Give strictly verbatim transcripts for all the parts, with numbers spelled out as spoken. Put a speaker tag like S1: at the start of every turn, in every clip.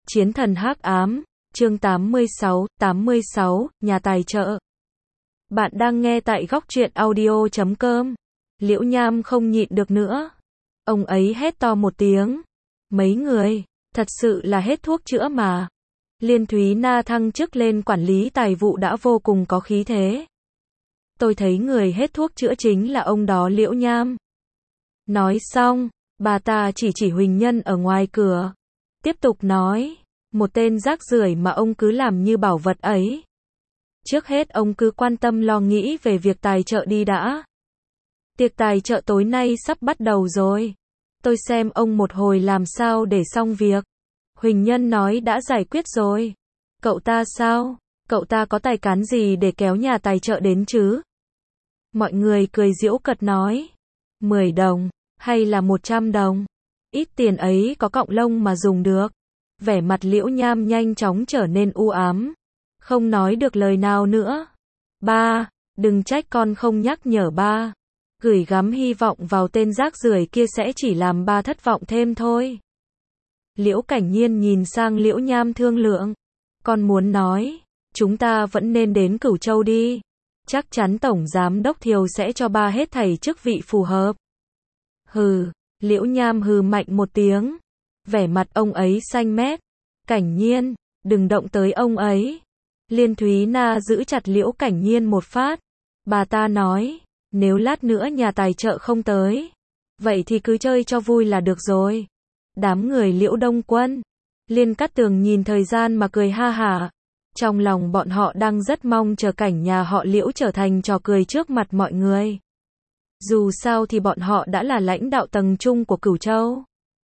S1: Chiến thần hắc ám, chương tám mươi sáu, tám mươi sáu, nhà tài trợ. Bạn đang nghe tại góc truyện audio chấm com. Liễu Nham không nhịn được nữa. Ông ấy hét to một tiếng. Mấy người, thật sự là hết thuốc chữa mà. Liên Thúy Na thăng chức lên quản lý tài vụ đã vô cùng có khí thế. Tôi thấy người hết thuốc chữa chính là ông đó Liễu Nham. Nói xong, bà ta chỉ chỉ Huỳnh Nhân ở ngoài cửa. Tiếp tục nói, một tên rác rưởi mà ông cứ làm như bảo vật ấy. Trước hết ông cứ quan tâm lo nghĩ về việc tài trợ đi đã. Tiệc tài trợ tối nay sắp bắt đầu rồi. Tôi xem ông một hồi làm sao để xong việc. Huỳnh Nhân nói đã giải quyết rồi. Cậu ta sao? Cậu ta có tài cán gì để kéo nhà tài trợ đến chứ? Mọi người cười giễu cợt nói. mười đồng, hay là một trăm đồng? Ít tiền ấy có cọng lông mà dùng được. Vẻ mặt Liễu Nham nhanh chóng trở nên u ám. Không nói được lời nào nữa. Ba, đừng trách con không nhắc nhở ba. Gửi gắm hy vọng vào tên rác rưởi kia sẽ chỉ làm ba thất vọng thêm thôi. Liễu Cảnh Nhiên nhìn sang Liễu Nham thương lượng. Con muốn nói, chúng ta vẫn nên đến Cửu Châu đi. Chắc chắn Tổng Giám Đốc Thiều sẽ cho ba hết thảy chức vị phù hợp. Hừ, Liễu Nham hừ mạnh một tiếng. Vẻ mặt ông ấy xanh mét. Cảnh Nhiên, đừng động tới ông ấy. Liên Thúy Na giữ chặt Liễu Cảnh Nhiên một phát. Bà ta nói, nếu lát nữa nhà tài trợ không tới, vậy thì cứ chơi cho vui là được rồi. Đám người Liễu Đông Quân, Liên Cát Tường nhìn thời gian mà cười ha hả. Trong lòng bọn họ đang rất mong chờ cảnh nhà họ Liễu trở thành trò cười trước mặt mọi người. Dù sao thì bọn họ đã là lãnh đạo tầng trung của Cửu Châu.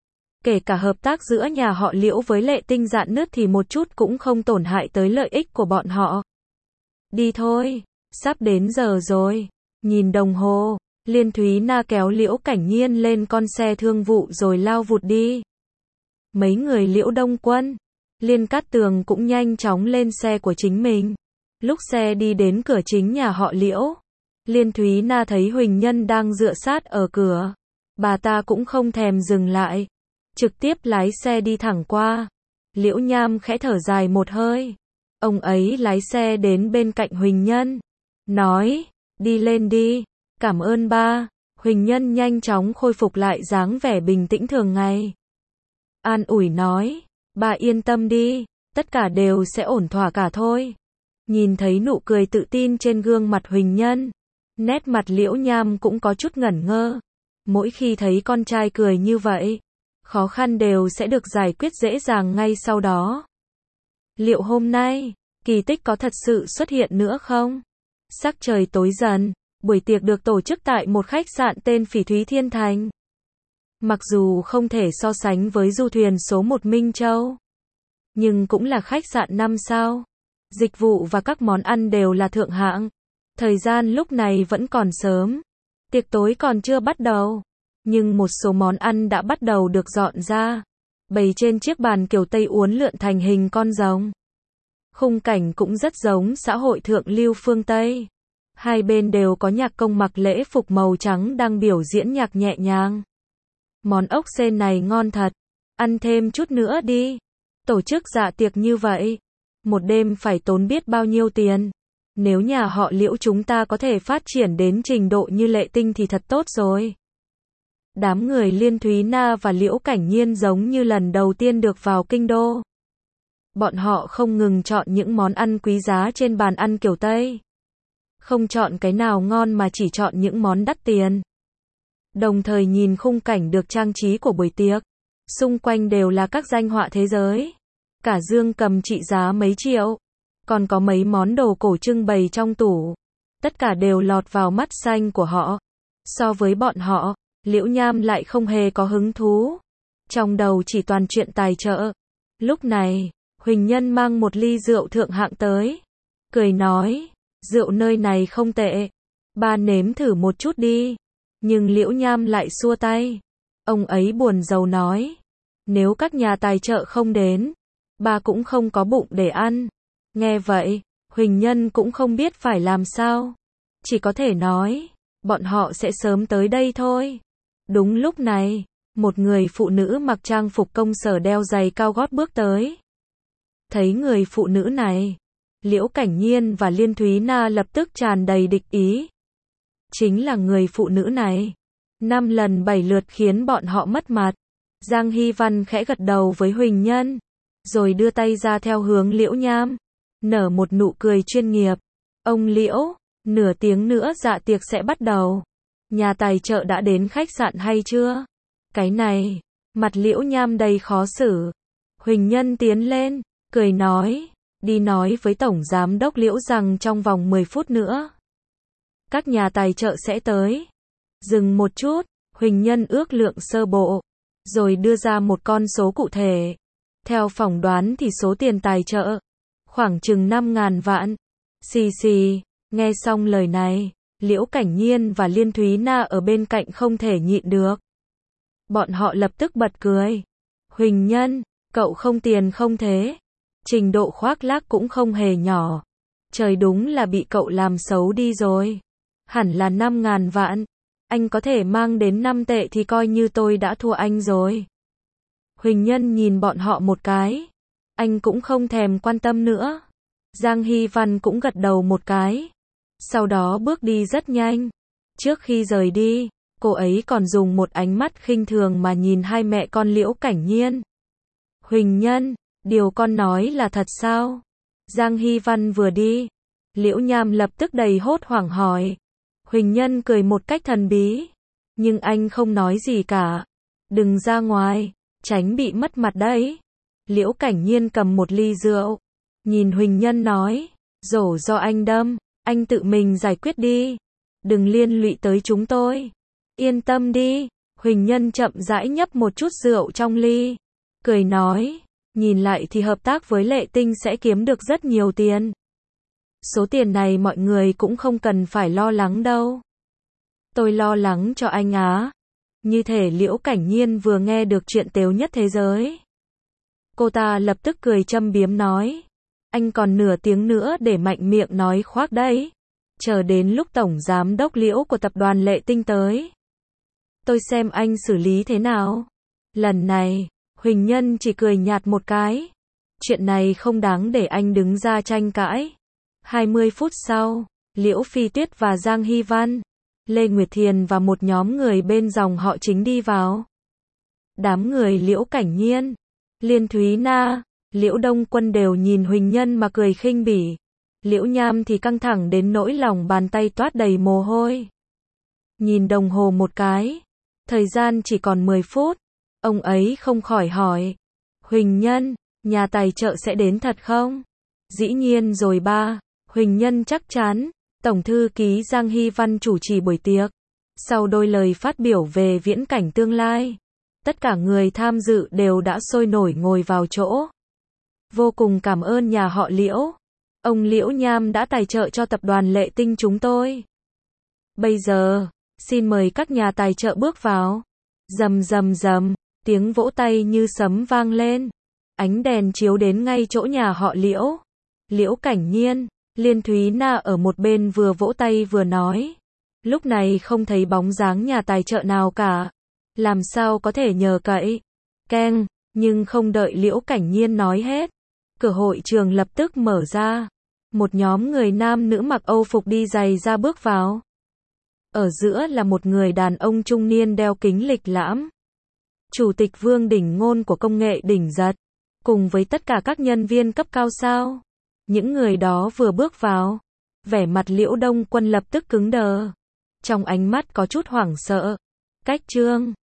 S1: Kể cả hợp tác giữa nhà họ Liễu với Lệ Tinh Dạn Nứt thì một chút cũng không tổn hại tới lợi ích của bọn họ. Đi thôi, sắp đến giờ rồi. Nhìn đồng hồ, Liên Thúy Na kéo Liễu Cảnh Nhiên lên con xe thương vụ rồi lao vụt đi. Mấy người Liễu Đông Quân, Liên Cát Tường cũng nhanh chóng lên xe của chính mình. Lúc xe đi đến cửa chính nhà họ Liễu, Liên Thúy Na thấy Huỳnh Nhân đang dựa sát ở cửa. Bà ta cũng không thèm dừng lại, trực tiếp lái xe đi thẳng qua. Liễu Nham khẽ thở dài một hơi. Ông ấy lái xe đến bên cạnh Huỳnh Nhân, nói, đi lên đi, cảm ơn ba. Huỳnh Nhân nhanh chóng khôi phục lại dáng vẻ bình tĩnh thường ngày. An ủi nói, ba yên tâm đi, tất cả đều sẽ ổn thỏa cả thôi. Nhìn thấy nụ cười tự tin trên gương mặt Huỳnh Nhân, nét mặt Liễu Nham cũng có chút ngẩn ngơ. Mỗi khi thấy con trai cười như vậy, khó khăn đều sẽ được giải quyết dễ dàng ngay sau đó. Liệu hôm nay, kỳ tích có thật sự xuất hiện nữa không? Sắc trời tối dần, buổi tiệc được tổ chức tại một khách sạn tên Phỉ Thúy Thiên Thành. Mặc dù không thể so sánh với du thuyền số một Minh Châu, nhưng cũng là khách sạn năm sao. Dịch vụ và các món ăn đều là thượng hạng. Thời gian lúc này vẫn còn sớm. Tiệc tối còn chưa bắt đầu. Nhưng một số món ăn đã bắt đầu được dọn ra. Bày trên chiếc bàn kiểu Tây uốn lượn thành hình con rồng. Khung cảnh cũng rất giống xã hội thượng lưu phương Tây. Hai bên đều có nhạc công mặc lễ phục màu trắng đang biểu diễn nhạc nhẹ nhàng. Món ốc sên này ngon thật. Ăn thêm chút nữa đi. Tổ chức dạ tiệc như vậy, một đêm phải tốn biết bao nhiêu tiền. Nếu nhà họ Liễu chúng ta có thể phát triển đến trình độ như Lệ Tinh thì thật tốt rồi. Đám người Liên Thúy Na và Liễu Cảnh Nhiên giống như lần đầu tiên được vào kinh đô. Bọn họ không ngừng chọn những món ăn quý giá trên bàn ăn kiểu Tây. Không chọn cái nào ngon mà chỉ chọn những món đắt tiền. Đồng thời nhìn khung cảnh được trang trí của buổi tiệc. Xung quanh đều là các danh họa thế giới. Cả dương cầm trị giá mấy triệu. Còn có mấy món đồ cổ trưng bày trong tủ. Tất cả đều lọt vào mắt xanh của họ. So với bọn họ, Liễu Nham lại không hề có hứng thú. Trong đầu chỉ toàn chuyện tài trợ. Lúc này, Huỳnh Nhân mang một ly rượu thượng hạng tới. Cười nói, rượu nơi này không tệ. Ba nếm thử một chút đi. Nhưng Liễu Nham lại xua tay. Ông ấy buồn rầu nói, nếu các nhà tài trợ không đến, ba cũng không có bụng để ăn. Nghe vậy, Huỳnh Nhân cũng không biết phải làm sao. Chỉ có thể nói, bọn họ sẽ sớm tới đây thôi. Đúng lúc này, một người phụ nữ mặc trang phục công sở đeo giày cao gót bước tới. Thấy người phụ nữ này, Liễu Cảnh Nhiên và Liên Thúy Na lập tức tràn đầy địch ý. Chính là người phụ nữ này. Năm lần bảy lượt khiến bọn họ mất mặt. Giang Hy Văn khẽ gật đầu với Huỳnh Nhân, rồi đưa tay ra theo hướng Liễu Nham, nở một nụ cười chuyên nghiệp. Ông Liễu, nửa tiếng nữa dạ tiệc sẽ bắt đầu. Nhà tài trợ đã đến khách sạn hay chưa? Cái này, mặt Liễu Nham đầy khó xử. Huỳnh Nhân tiến lên, cười nói, đi nói với Tổng Giám đốc Liễu rằng trong vòng mười phút nữa, các nhà tài trợ sẽ tới. Dừng một chút, Huỳnh Nhân ước lượng sơ bộ, rồi đưa ra một con số cụ thể. Theo phỏng đoán thì số tiền tài trợ khoảng chừng năm ngàn vạn. Xì xì, nghe xong lời này, Liễu Cảnh Nhiên và Liên Thúy Na ở bên cạnh không thể nhịn được. Bọn họ lập tức bật cười. Huỳnh Nhân, cậu không tiền không thế. Trình độ khoác lác cũng không hề nhỏ. Trời, đúng là bị cậu làm xấu đi rồi. Hẳn là năm ngàn vạn. Anh có thể mang đến năm tệ thì coi như tôi đã thua anh rồi. Huỳnh Nhân nhìn bọn họ một cái. Anh cũng không thèm quan tâm nữa. Giang Hy Văn cũng gật đầu một cái. Sau đó bước đi rất nhanh. Trước khi rời đi, cô ấy còn dùng một ánh mắt khinh thường mà nhìn hai mẹ con Liễu Cảnh Nhiên. Huỳnh Nhân, điều con nói là thật sao? Giang Hy Văn vừa đi, Liễu Nham lập tức đầy hốt hoảng hỏi. Huỳnh Nhân cười một cách thần bí, nhưng anh không nói gì cả. Đừng ra ngoài, tránh bị mất mặt đấy. Liễu Cảnh Nhiên cầm một ly rượu, nhìn Huỳnh Nhân nói, rổ do anh đâm, anh tự mình giải quyết đi. Đừng liên lụy tới chúng tôi. Yên tâm đi. Huỳnh Nhân chậm rãi nhấp một chút rượu trong ly, cười nói, nhìn lại thì hợp tác với Lệ Tinh sẽ kiếm được rất nhiều tiền. Số tiền này mọi người cũng không cần phải lo lắng đâu. Tôi lo lắng cho anh á. Như thể Liễu Cảnh Nhiên vừa nghe được chuyện tếu nhất thế giới. Cô ta lập tức cười châm biếm nói, anh còn nửa tiếng nữa để mạnh miệng nói khoác đấy. Chờ đến lúc Tổng Giám đốc Liễu của tập đoàn Lệ Tinh tới, tôi xem anh xử lý thế nào. Lần này, Huỳnh Nhân chỉ cười nhạt một cái. Chuyện này không đáng để anh đứng ra tranh cãi. hai mươi phút sau, Liễu Phi Tuyết và Giang Hy Văn, Lê Nguyệt Thiền và một nhóm người bên dòng họ Chính đi vào. Đám người Liễu Cảnh Nhiên, Liên Thúy Na, Liễu Đông Quân đều nhìn Huỳnh Nhân mà cười khinh bỉ. Liễu Nham thì căng thẳng đến nỗi lòng bàn tay toát đầy mồ hôi. Nhìn đồng hồ một cái, thời gian chỉ còn mười phút, ông ấy không khỏi hỏi, Huỳnh Nhân, nhà tài trợ sẽ đến thật không? Dĩ nhiên rồi ba. Huỳnh Nhân chắc chắn. Tổng thư ký Giang Hy Văn chủ trì buổi tiệc. Sau đôi lời phát biểu về viễn cảnh tương lai, tất cả người tham dự đều đã sôi nổi ngồi vào chỗ. Vô cùng cảm ơn nhà họ Liễu. Ông Liễu Nham đã tài trợ cho tập đoàn Lệ Tinh chúng tôi. Bây giờ, xin mời các nhà tài trợ bước vào. Rầm rầm rầm, tiếng vỗ tay như sấm vang lên. Ánh đèn chiếu đến ngay chỗ nhà họ Liễu. Liễu Cảnh Nhiên, Liên Thúy Na ở một bên vừa vỗ tay vừa nói. Lúc này không thấy bóng dáng nhà tài trợ nào cả. Làm sao có thể nhờ cậy. Keng, nhưng không đợi Liễu Cảnh Nhiên nói hết. Cửa hội trường lập tức mở ra. Một nhóm người nam nữ mặc Âu phục đi giày ra bước vào. Ở giữa là một người đàn ông trung niên đeo kính lịch lãm. Chủ tịch Vương Đỉnh Ngôn của công nghệ đỉnh giật. Cùng với tất cả các nhân viên cấp cao sao. Những người đó vừa bước vào, vẻ mặt Liễu Đông Quân lập tức cứng đờ. Trong ánh mắt có chút hoảng sợ. Cách trương.